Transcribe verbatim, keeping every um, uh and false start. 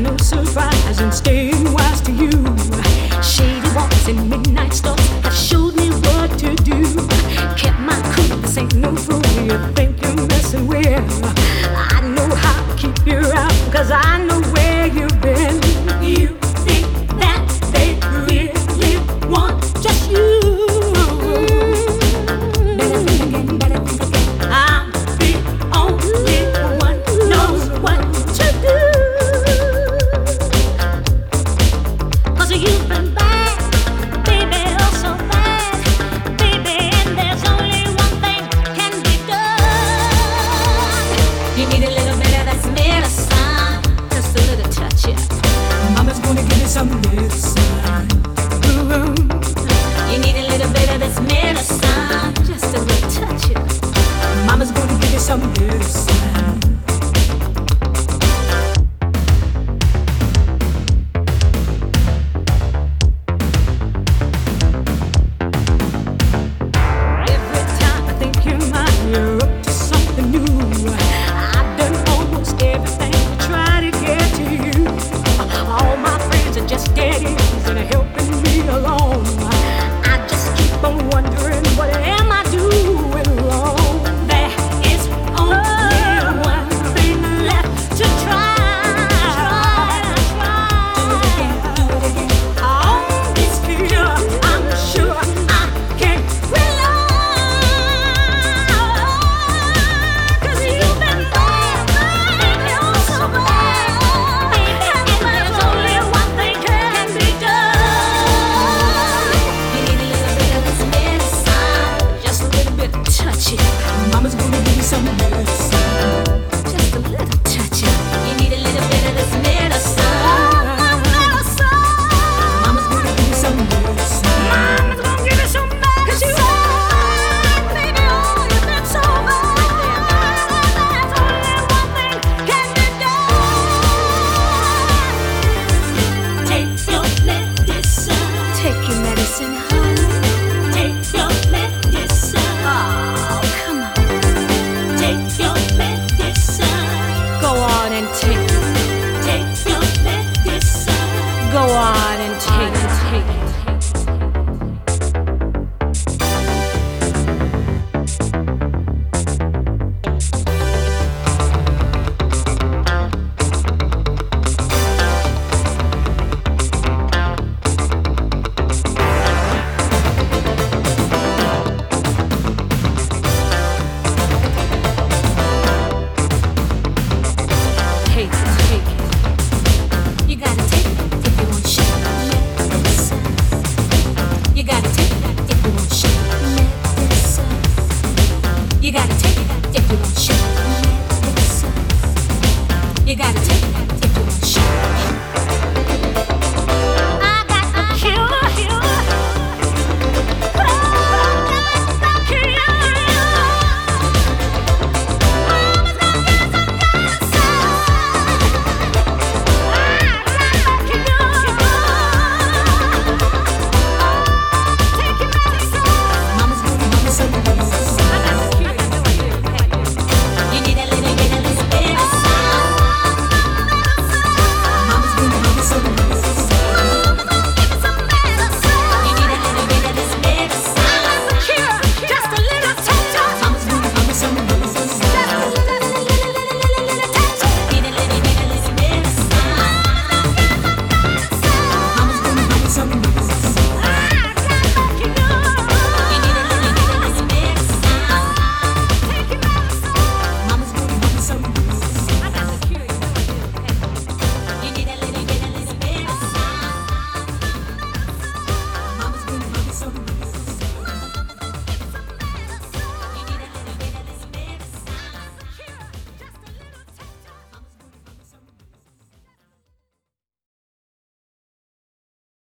no surprise in staying wise to you. Shady walks and midnight stars have showed me what to do. Kept my cool, this ain't no fool you think you're messing with. I know how to keep you out, cause I know where you've been. You think that they really want just you. Better think again, better think again. I'm the only one who knows what to do. Cause you've been bad, baby, oh so bad, baby, and there's only one thing can be done. You need a little bit of that medicine, just a little touch, yeah. Mama's gonna give you some medicine.